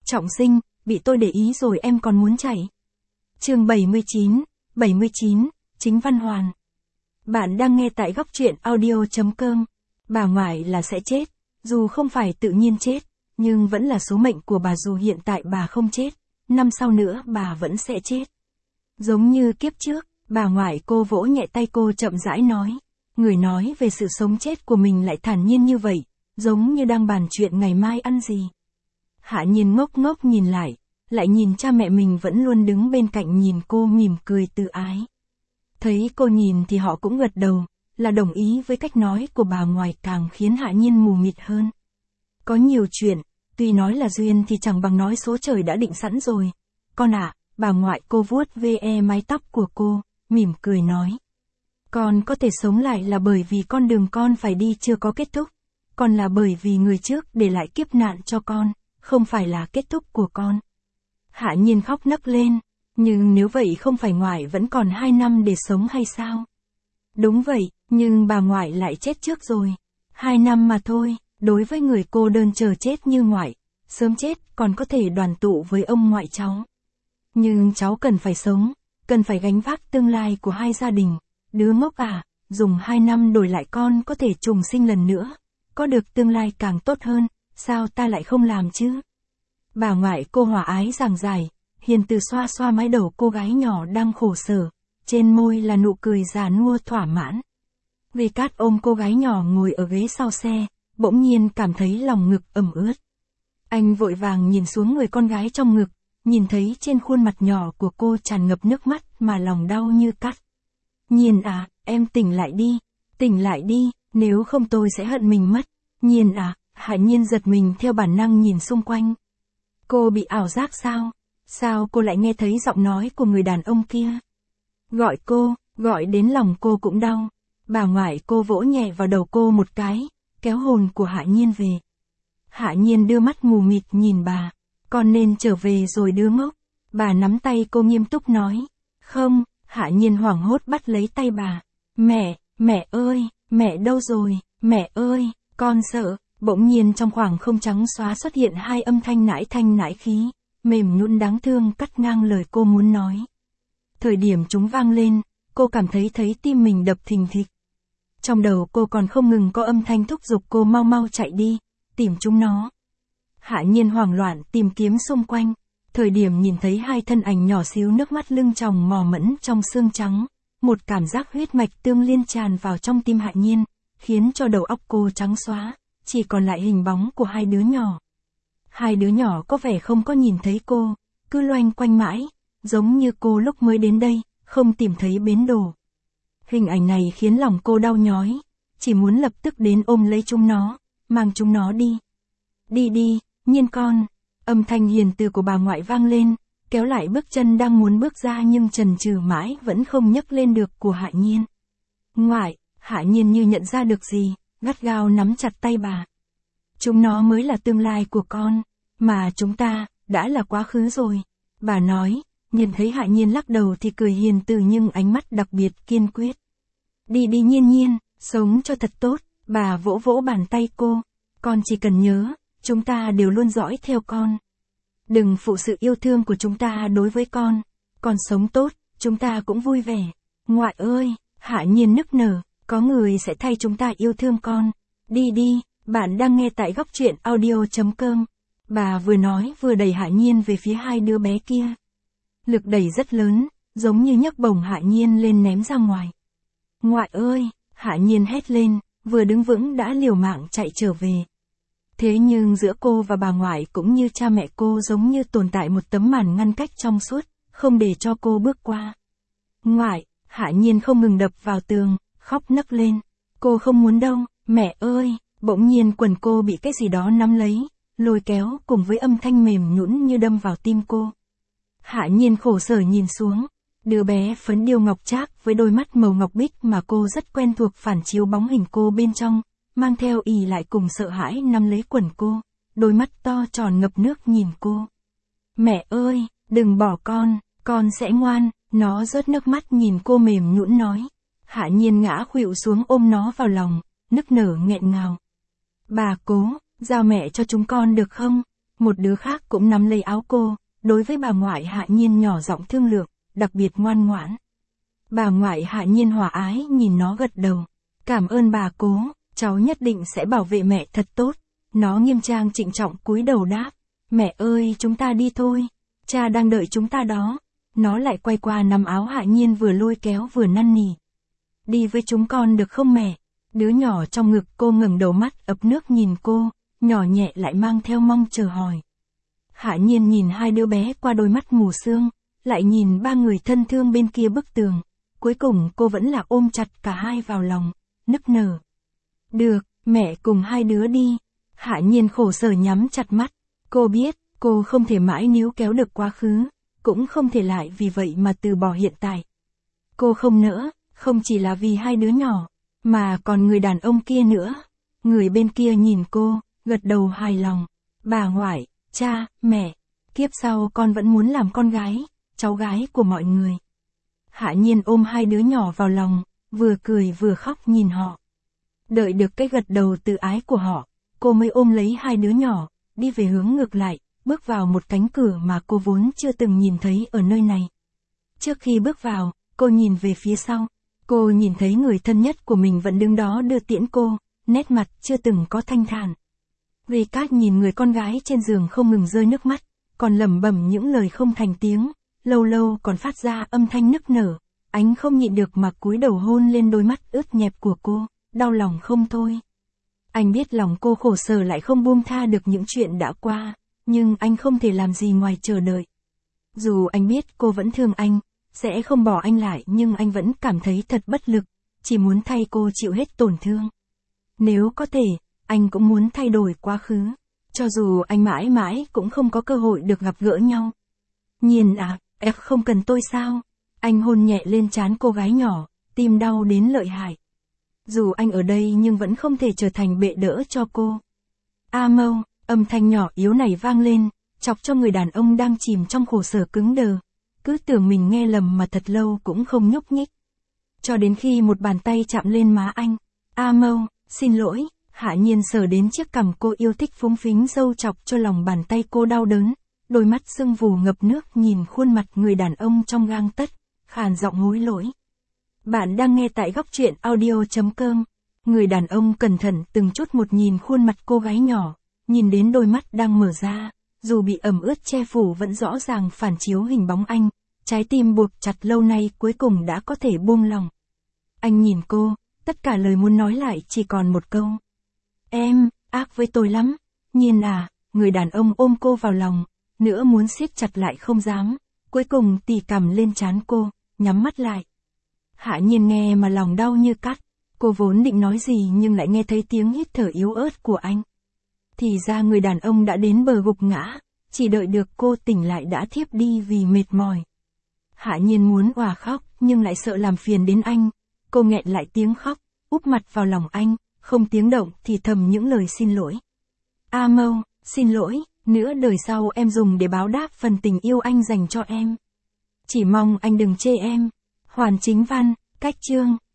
trọng sinh, bị tôi để ý rồi em còn muốn chạy. Chương 79, Chính Văn Hoàn. Bạn đang nghe tại góc truyện audio.com. Bà ngoại là sẽ chết, dù không phải tự nhiên chết, nhưng vẫn là số mệnh của bà. Dù hiện tại bà không chết, năm sau nữa bà vẫn sẽ chết. Giống như kiếp trước, bà ngoại cô vỗ nhẹ tay cô chậm rãi nói. Người nói về sự sống chết của mình lại thản nhiên như vậy, giống như đang bàn chuyện ngày mai ăn gì. Hạ Nhiên ngốc ngốc nhìn lại nhìn cha mẹ mình vẫn luôn đứng bên cạnh nhìn cô mỉm cười từ ái. Thấy cô nhìn thì họ cũng gật đầu, là đồng ý với cách nói của bà ngoại, càng khiến Hạ Nhiên mù mịt hơn. Có nhiều chuyện, tuy nói là duyên thì chẳng bằng nói số trời đã định sẵn rồi. Con ạ, bà ngoại cô vuốt ve mái tóc của cô, mỉm cười nói. Con có thể sống lại là bởi vì con đường con phải đi chưa có kết thúc. Còn là bởi vì người trước để lại kiếp nạn cho con, không phải là kết thúc của con. Hạ Nhiên khóc nấc lên. Nhưng nếu vậy không phải ngoại vẫn còn 2 năm để sống hay sao? Đúng vậy, nhưng bà ngoại lại chết trước rồi. 2 năm mà thôi, đối với người cô đơn chờ chết như ngoại, sớm chết còn có thể đoàn tụ với ông ngoại cháu. Nhưng cháu cần phải sống, cần phải gánh vác tương lai của hai gia đình. Đứa ngốc à, dùng 2 năm đổi lại con có thể trùng sinh lần nữa, có được tương lai càng tốt hơn, sao ta lại không làm chứ? Bà ngoại cô hòa ái giảng giải, hiền từ xoa xoa mái đầu cô gái nhỏ đang khổ sở, trên môi là nụ cười già nua thỏa mãn. Vì Cát ôm cô gái nhỏ ngồi ở ghế sau xe, bỗng nhiên cảm thấy lòng ngực ẩm ướt. Anh vội vàng nhìn xuống người con gái trong ngực, nhìn thấy trên khuôn mặt nhỏ của cô tràn ngập nước mắt mà lòng đau như cắt. Nhiên à, em tỉnh lại đi, nếu không tôi sẽ hận mình mất. Nhiên à, Hạ Nhiên giật mình theo bản năng nhìn xung quanh. Cô bị ảo giác sao? Sao cô lại nghe thấy giọng nói của người đàn ông kia? Gọi đến lòng cô cũng đau. Bà ngoại cô vỗ nhẹ vào đầu cô một cái, kéo hồn của Hạ Nhiên về. Hạ Nhiên đưa mắt mù mịt nhìn bà. Con nên trở về rồi đứa ngốc. Bà nắm tay cô nghiêm túc nói. Không, Hạ Nhiên hoảng hốt bắt lấy tay bà. Mẹ ơi, mẹ đâu rồi, mẹ ơi, con sợ. Bỗng nhiên trong khoảng không trắng xóa xuất hiện hai âm thanh nãi khí, mềm nhũn đáng thương cắt ngang lời cô muốn nói. Thời điểm chúng vang lên, cô cảm thấy tim mình đập thình thịch. Trong đầu cô còn không ngừng có âm thanh thúc giục cô mau chạy đi, tìm chúng nó. Hạ Nhiên hoảng loạn tìm kiếm xung quanh, thời điểm nhìn thấy hai thân ảnh nhỏ xíu nước mắt lưng tròng mò mẫm trong xương trắng, một cảm giác huyết mạch tương liên tràn vào trong tim Hạ Nhiên, khiến cho đầu óc cô trắng xóa. Chỉ còn lại hình bóng của hai đứa nhỏ. Hai đứa nhỏ có vẻ không có nhìn thấy cô, cứ loanh quanh mãi, giống như cô lúc mới đến đây, không tìm thấy bến đổ. Hình ảnh này khiến lòng cô đau nhói, chỉ muốn lập tức đến ôm lấy chúng nó, mang chúng nó đi. Đi, Nhiên con. Âm thanh hiền từ của bà ngoại vang lên, kéo lại bước chân đang muốn bước ra nhưng chần chừ mãi vẫn không nhấc lên được của Hạ Nhiên. Ngoại, Hạ Nhiên như nhận ra được gì, gắt gao nắm chặt tay bà. Chúng nó mới là tương lai của con, mà chúng ta, đã là quá khứ rồi. Bà nói, nhìn thấy Hạ Nhiên lắc đầu thì cười hiền từ nhưng ánh mắt đặc biệt kiên quyết. Đi Nhiên, sống cho thật tốt, bà vỗ vỗ bàn tay cô. Con chỉ cần nhớ, chúng ta đều luôn dõi theo con. Đừng phụ sự yêu thương của chúng ta đối với con sống tốt, chúng ta cũng vui vẻ. Ngoại ơi, Hạ Nhiên nức nở. Có người sẽ thay chúng ta yêu thương con. Đi, bạn đang nghe tại góc truyện audio.com. Bà vừa nói vừa đẩy Hạ Nhiên về phía hai đứa bé kia. Lực đẩy rất lớn, giống như nhấc bổng Hạ Nhiên lên ném ra ngoài. Ngoại ơi, Hạ Nhiên hét lên, vừa đứng vững đã liều mạng chạy trở về. Thế nhưng giữa cô và bà ngoại cũng như cha mẹ cô giống như tồn tại một tấm màn ngăn cách trong suốt, không để cho cô bước qua. Ngoại, Hạ Nhiên không ngừng đập vào tường, khóc nấc lên. Cô không muốn đâu, mẹ ơi. Bỗng nhiên quần cô bị cái gì đó nắm lấy, lôi kéo cùng với âm thanh mềm nhũn như đâm vào tim cô. Hạ Nhiên khổ sở nhìn xuống, đứa bé phấn điêu ngọc trác với đôi mắt màu ngọc bích mà cô rất quen thuộc phản chiếu bóng hình cô bên trong, mang theo ì lại cùng sợ hãi nắm lấy quần cô, đôi mắt to tròn ngập nước nhìn cô. Mẹ ơi, đừng bỏ con sẽ ngoan. Nó rớt nước mắt nhìn cô mềm nhũn nói. Hạ Nhiên ngã khuỵu xuống ôm nó vào lòng, nức nở nghẹn ngào. Bà cố, giao mẹ cho chúng con được không? Một đứa khác cũng nắm lấy áo cô, đối với bà ngoại Hạ Nhiên nhỏ giọng thương lượng, đặc biệt ngoan ngoãn. Bà ngoại Hạ Nhiên hòa ái nhìn nó gật đầu. Cảm ơn bà cố, cháu nhất định sẽ bảo vệ mẹ thật tốt. Nó nghiêm trang trịnh trọng cúi đầu đáp. Mẹ ơi, chúng ta đi thôi. Cha đang đợi chúng ta đó. Nó lại quay qua nắm áo Hạ Nhiên vừa lôi kéo vừa năn nỉ. Đi với chúng con được không mẹ? Đứa nhỏ trong ngực cô ngẩng đầu mắt ấp nước nhìn cô, nhỏ nhẹ lại mang theo mong chờ hỏi. Hạ Nhiên nhìn hai đứa bé qua đôi mắt mù sương, lại nhìn ba người thân thương bên kia bức tường. Cuối cùng cô vẫn là ôm chặt cả hai vào lòng, nức nở. Được, mẹ cùng hai đứa đi. Hạ Nhiên khổ sở nhắm chặt mắt. Cô biết, cô không thể mãi níu kéo được quá khứ, cũng không thể lại vì vậy mà từ bỏ hiện tại. Cô không nỡ, không chỉ là vì hai đứa nhỏ, mà còn người đàn ông kia nữa. Người bên kia nhìn cô, gật đầu hài lòng. Bà ngoại, cha, mẹ, kiếp sau con vẫn muốn làm con gái, cháu gái của mọi người. Hạ Nhiên ôm hai đứa nhỏ vào lòng, vừa cười vừa khóc nhìn họ. Đợi được cái gật đầu tự ái của họ, cô mới ôm lấy hai đứa nhỏ, đi về hướng ngược lại, bước vào một cánh cửa mà cô vốn chưa từng nhìn thấy ở nơi này. Trước khi bước vào, cô nhìn về phía sau. Cô nhìn thấy người thân nhất của mình vẫn đứng đó đưa tiễn cô, nét mặt chưa từng có thanh thản. Ricard nhìn người con gái trên giường không ngừng rơi nước mắt, còn lẩm bẩm những lời không thành tiếng, lâu lâu còn phát ra âm thanh nức nở. Anh không nhịn được mà cúi đầu hôn lên đôi mắt ướt nhẹp của cô, đau lòng không thôi. Anh biết lòng cô khổ sở lại không buông tha được những chuyện đã qua, nhưng anh không thể làm gì ngoài chờ đợi. Dù anh biết cô vẫn thương anh, sẽ không bỏ anh lại nhưng anh vẫn cảm thấy thật bất lực, chỉ muốn thay cô chịu hết tổn thương. Nếu có thể, anh cũng muốn thay đổi quá khứ, cho dù anh mãi mãi cũng không có cơ hội được gặp gỡ nhau. Nhiên à, em không cần tôi sao? Anh hôn nhẹ lên trán cô gái nhỏ, tim đau đến lợi hại. Dù anh ở đây nhưng vẫn không thể trở thành bệ đỡ cho cô. A Mâu, âm thanh nhỏ yếu này vang lên, chọc cho người đàn ông đang chìm trong khổ sở cứng đờ. Cứ tưởng mình nghe lầm mà thật lâu cũng không nhúc nhích. Cho đến khi một bàn tay chạm lên má anh. A Mâu, xin lỗi. Hạ Nhiên sờ đến chiếc cằm cô yêu thích phúng phính râu chọc cho lòng bàn tay cô đau đớn. Đôi mắt sưng vù ngập nước nhìn khuôn mặt người đàn ông trong gang tấc, khàn giọng hối lỗi. Bạn đang nghe tại góc truyện audio.com. Người đàn ông cẩn thận từng chút một nhìn khuôn mặt cô gái nhỏ, nhìn đến đôi mắt đang mở ra, dù bị ẩm ướt che phủ vẫn rõ ràng phản chiếu hình bóng anh, trái tim buộc chặt lâu nay cuối cùng đã có thể buông lòng. Anh nhìn cô, tất cả lời muốn nói lại chỉ còn một câu. Em, ác với tôi lắm. Nhiên à, người đàn ông ôm cô vào lòng, nữa muốn siết chặt lại không dám, cuối cùng tì cằm lên trán cô, nhắm mắt lại. Hạ Nhiên nghe mà lòng đau như cắt, cô vốn định nói gì nhưng lại nghe thấy tiếng hít thở yếu ớt của anh. Thì ra người đàn ông đã đến bờ gục ngã, chỉ đợi được cô tỉnh lại đã thiếp đi vì mệt mỏi. Hạ Nhiên muốn òa khóc nhưng lại sợ làm phiền đến anh, cô nghẹn lại tiếng khóc, úp mặt vào lòng anh, không tiếng động thì thầm những lời xin lỗi. A Mâu, xin lỗi, nửa đời sau em dùng để báo đáp phần tình yêu anh dành cho em. Chỉ mong anh đừng chê em. Hoàn Chính Văn, cách chương.